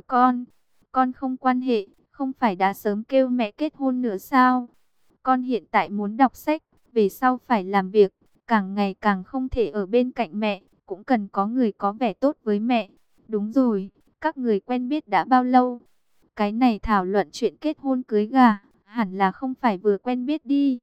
con không quan hệ, không phải đã sớm kêu mẹ kết hôn nữa sao? Con hiện tại muốn đọc sách, về sau phải làm việc, càng ngày càng không thể ở bên cạnh mẹ, cũng cần có người có vẻ tốt với mẹ. Đúng rồi, các người quen biết đã bao lâu? Cái này thảo luận chuyện kết hôn cưới gà, hẳn là không phải vừa quen biết đi.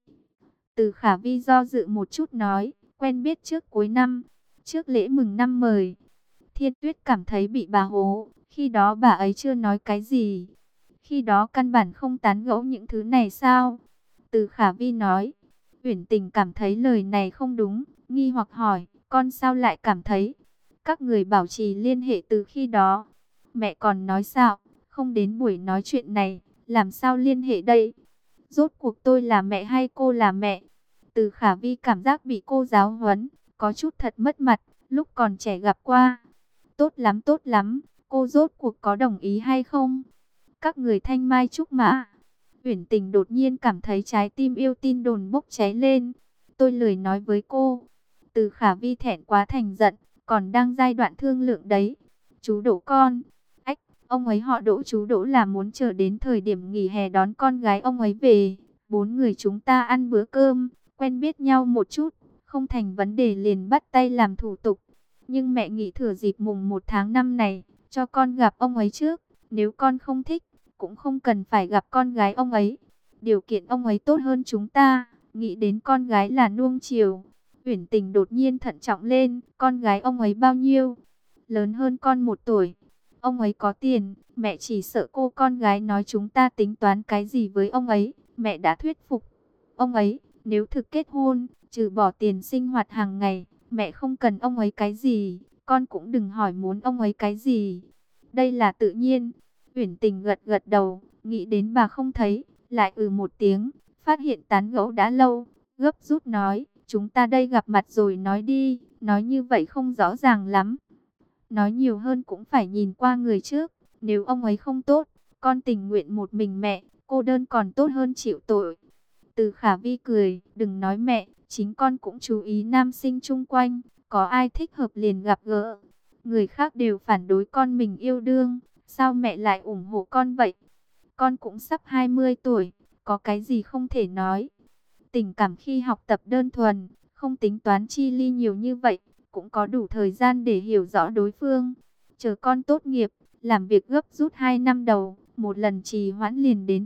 Từ Khả Vi do dự một chút nói, quen biết trước cuối năm, trước lễ mừng năm mời. Thiên Tuyết cảm thấy bị bà hố, khi đó bà ấy chưa nói cái gì. Khi đó căn bản không tán gẫu những thứ này sao? Từ Khả Vi nói. Uyển Tình cảm thấy lời này không đúng, nghi hoặc hỏi, con sao lại cảm thấy? Các người bảo trì liên hệ từ khi đó. Mẹ còn nói sao, không đến buổi nói chuyện này, làm sao liên hệ đây? Rốt cuộc tôi là mẹ hay cô là mẹ? Từ Khả Vi cảm giác bị cô giáo huấn, có chút thật mất mặt, lúc còn trẻ gặp qua. tốt lắm, cô rốt cuộc có đồng ý hay không? Các người thanh mai trúc mã. Uyển Tình đột nhiên cảm thấy trái tim yêu tin đồn bốc cháy lên. Tôi lười nói với cô. Từ Khả Vi thẹn quá thành giận, còn đang giai đoạn thương lượng đấy. Chú Đỗ con. Ách, ông ấy họ Đỗ, chú Đỗ là muốn chờ đến thời điểm nghỉ hè đón con gái ông ấy về. 4 người chúng ta ăn bữa cơm, quen biết nhau một chút, không thành vấn đề liền bắt tay làm thủ tục. Nhưng mẹ nghĩ thừa dịp mùng 1 tháng 5 này, cho con gặp ông ấy trước. Nếu con không thích, cũng không cần phải gặp con gái ông ấy. Điều kiện ông ấy tốt hơn chúng ta, nghĩ đến con gái là nuông chiều. Uyển Tình đột nhiên thận trọng lên, con gái ông ấy bao nhiêu? Lớn hơn con 1 tuổi. Ông ấy có tiền, mẹ chỉ sợ cô con gái nói chúng ta tính toán cái gì với ông ấy. Mẹ đã thuyết phục ông ấy, nếu thực kết hôn, trừ bỏ tiền sinh hoạt hàng ngày, mẹ không cần ông ấy cái gì, con cũng đừng hỏi muốn ông ấy cái gì. Đây là tự nhiên. Uyển Tình gật gật đầu, nghĩ đến bà không thấy, lại một tiếng, phát hiện tán gẫu đã lâu, gấp rút nói, chúng ta đây gặp mặt rồi nói đi, nói như vậy không rõ ràng lắm. Nói nhiều hơn cũng phải nhìn qua người trước, nếu ông ấy không tốt, con tình nguyện một mình mẹ, cô đơn còn tốt hơn chịu tội. Từ Khả Vi cười, đừng nói mẹ, chính con cũng chú ý nam sinh chung quanh, có ai thích hợp liền gặp gỡ. Người khác đều phản đối con mình yêu đương, sao mẹ lại ủng hộ con vậy? Con cũng sắp 20 tuổi, có cái gì không thể nói. Tình cảm khi học tập đơn thuần, không tính toán chi ly nhiều như vậy, cũng có đủ thời gian để hiểu rõ đối phương. Chờ con tốt nghiệp, làm việc gấp rút 2 năm đầu, một lần trì hoãn liền đến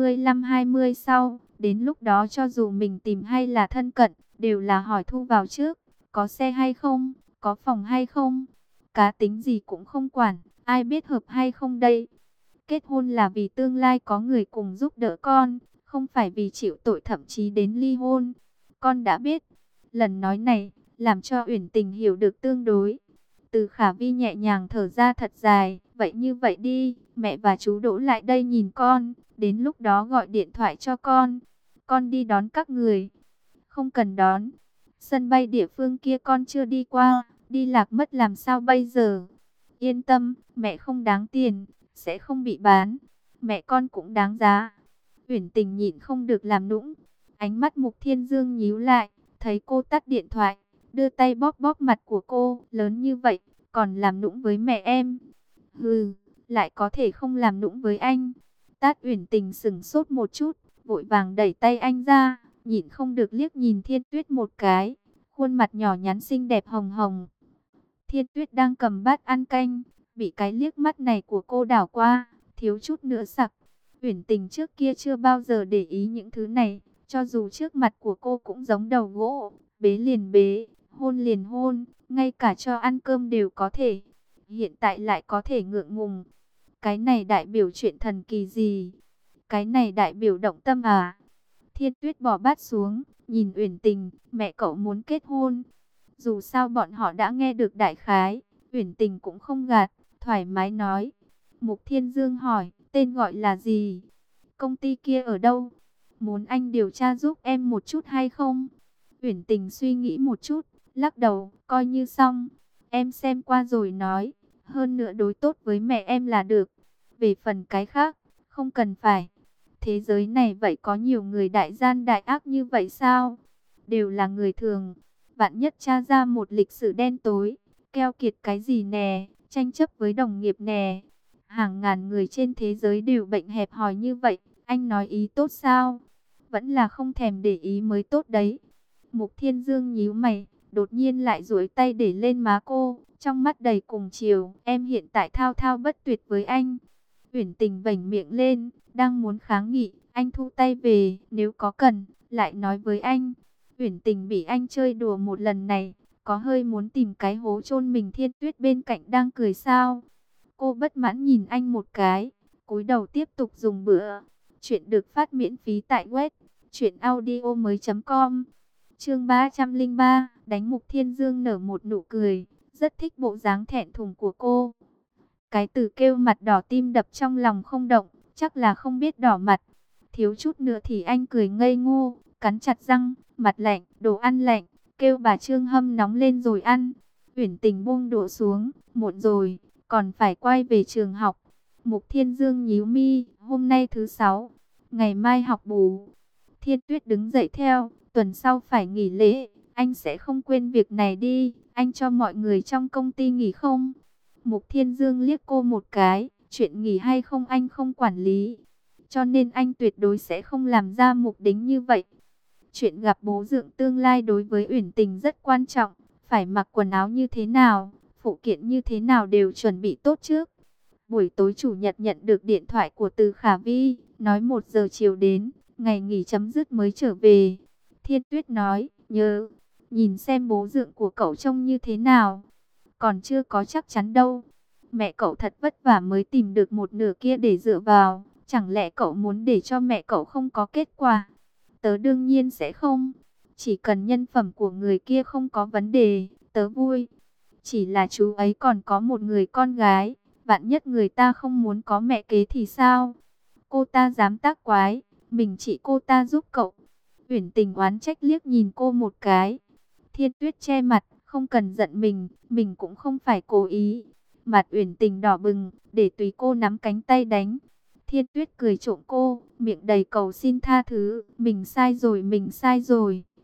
25-20 sau. Đến lúc đó cho dù mình tìm hay là thân cận, đều là hỏi thu vào trước, có xe hay không, có phòng hay không. Cá tính gì cũng không quản, ai biết hợp hay không đây. Kết hôn là vì tương lai có người cùng giúp đỡ con, không phải vì chịu tội thậm chí đến ly hôn. Con đã biết. Lần nói này, làm cho Uyển Tình hiểu được tương đối. Từ Khả Vi nhẹ nhàng thở ra thật dài. Vậy như vậy đi, mẹ và chú Đỗ lại đây nhìn con. Đến lúc đó gọi điện thoại cho con. Con đi đón các người. Không cần đón. Sân bay địa phương kia con chưa đi qua. Đi lạc mất làm sao bây giờ? Yên tâm, mẹ không đáng tiền, sẽ không bị bán. Mẹ con cũng đáng giá. Uyển Tình nhịn không được làm nũng. Ánh mắt Mục Thiên Dương nhíu lại, thấy cô tắt điện thoại, đưa tay bóp bóp mặt của cô, lớn như vậy, còn làm nũng với mẹ em. Hừ, lại có thể không làm nũng với anh. Tát Uyển Tình sững sốt một chút, vội vàng đẩy tay anh ra, nhịn không được liếc nhìn Thiên Tuyết một cái, khuôn mặt nhỏ nhắn xinh đẹp hồng hồng. Thiên Tuyết đang cầm bát ăn canh, bị cái liếc mắt này của cô đảo qua, thiếu chút nữa sặc. Uyển Tình trước kia chưa bao giờ để ý những thứ này, cho dù trước mặt của cô cũng giống đầu gỗ, bế liền bế, hôn liền hôn, ngay cả cho ăn cơm đều có thể. Hiện tại lại có thể ngượng ngùng. Cái này đại biểu chuyện thần kỳ gì? Cái này đại biểu động tâm à? Thiên Tuyết bỏ bát xuống, nhìn Uyển Tình, mẹ cậu muốn kết hôn. Dù sao bọn họ đã nghe được đại khái, Uyển Tình cũng không gạt, thoải mái nói. Mục Thiên Dương hỏi, tên gọi là gì? Công ty kia ở đâu? Muốn anh điều tra giúp em một chút hay không? Uyển Tình suy nghĩ một chút, lắc đầu, coi như xong. Em xem qua rồi nói, hơn nữa đối tốt với mẹ em là được. Về phần cái khác, không cần phải. Thế giới này vậy có nhiều người đại gian đại ác như vậy sao? Đều là người thường. Vạn nhất tra ra một lịch sử đen tối, keo kiệt cái gì nè, tranh chấp với đồng nghiệp nè. Hàng ngàn người trên thế giới đều bệnh hẹp hòi như vậy, anh nói ý tốt sao? Vẫn là không thèm để ý mới tốt đấy. Mục Thiên Dương nhíu mày, đột nhiên lại duỗi tay để lên má cô, trong mắt đầy cùng chiều. Em hiện tại thao thao bất tuyệt với anh. Uyển Tình vểnh miệng lên, đang muốn kháng nghị, anh thu tay về, nếu có cần, lại nói với anh. Uyển Tình bị anh chơi đùa một lần này, có hơi muốn tìm cái hố chôn mình. Thiên Tuyết bên cạnh đang cười sao. Cô bất mãn nhìn anh một cái, cúi đầu tiếp tục dùng bữa. Chuyện được phát miễn phí tại web truyệnaudiomoi.com. Chương 303, đánh Mục Thiên Dương nở một nụ cười, rất thích bộ dáng thẹn thùng của cô. Cái từ kêu mặt đỏ tim đập trong lòng không động, chắc là không biết đỏ mặt. Thiếu chút nữa thì anh cười ngây ngô, cắn chặt răng, mặt lạnh, đồ ăn lạnh, kêu bà Trương hâm nóng lên rồi ăn. Uyển Tình buông đũa xuống, muộn rồi, còn phải quay về trường học. Mục Thiên Dương nhíu mi, hôm nay thứ sáu, ngày mai học bù. Thiên Tuyết đứng dậy theo, tuần sau phải nghỉ lễ, anh sẽ không quên việc này đi, anh cho mọi người trong công ty nghỉ không? Mục Thiên Dương liếc cô một cái, chuyện nghỉ hay không anh không quản lý, cho nên anh tuyệt đối sẽ không làm ra mục đính như vậy. Chuyện gặp bố dượng tương lai đối với Uyển Tình rất quan trọng, phải mặc quần áo như thế nào, phụ kiện như thế nào đều chuẩn bị tốt trước. Buổi tối chủ nhật nhận được điện thoại của Từ Khả Vi, nói 1 giờ chiều đến, ngày nghỉ chấm dứt mới trở về. Thiên Tuyết nói, nhớ, nhìn xem bố dượng của cậu trông như thế nào. Còn chưa có chắc chắn đâu. Mẹ cậu thật vất vả mới tìm được một nửa kia để dựa vào. Chẳng lẽ cậu muốn để cho mẹ cậu không có kết quả? Tớ đương nhiên sẽ không. Chỉ cần nhân phẩm của người kia không có vấn đề, tớ vui. Chỉ là chú ấy còn có một người con gái. Vạn nhất người ta không muốn có mẹ kế thì sao? Cô ta dám tác quái, mình chỉ cô ta giúp cậu. Uyển Tình oán trách liếc nhìn cô một cái. Thiên Tuyết che mặt, không cần giận mình cũng không phải cố ý. Mặt Uyển Tình đỏ bừng, để tùy cô nắm cánh tay đánh. Thiên Tuyết cười trộm cô, miệng đầy cầu xin tha thứ, mình sai rồi.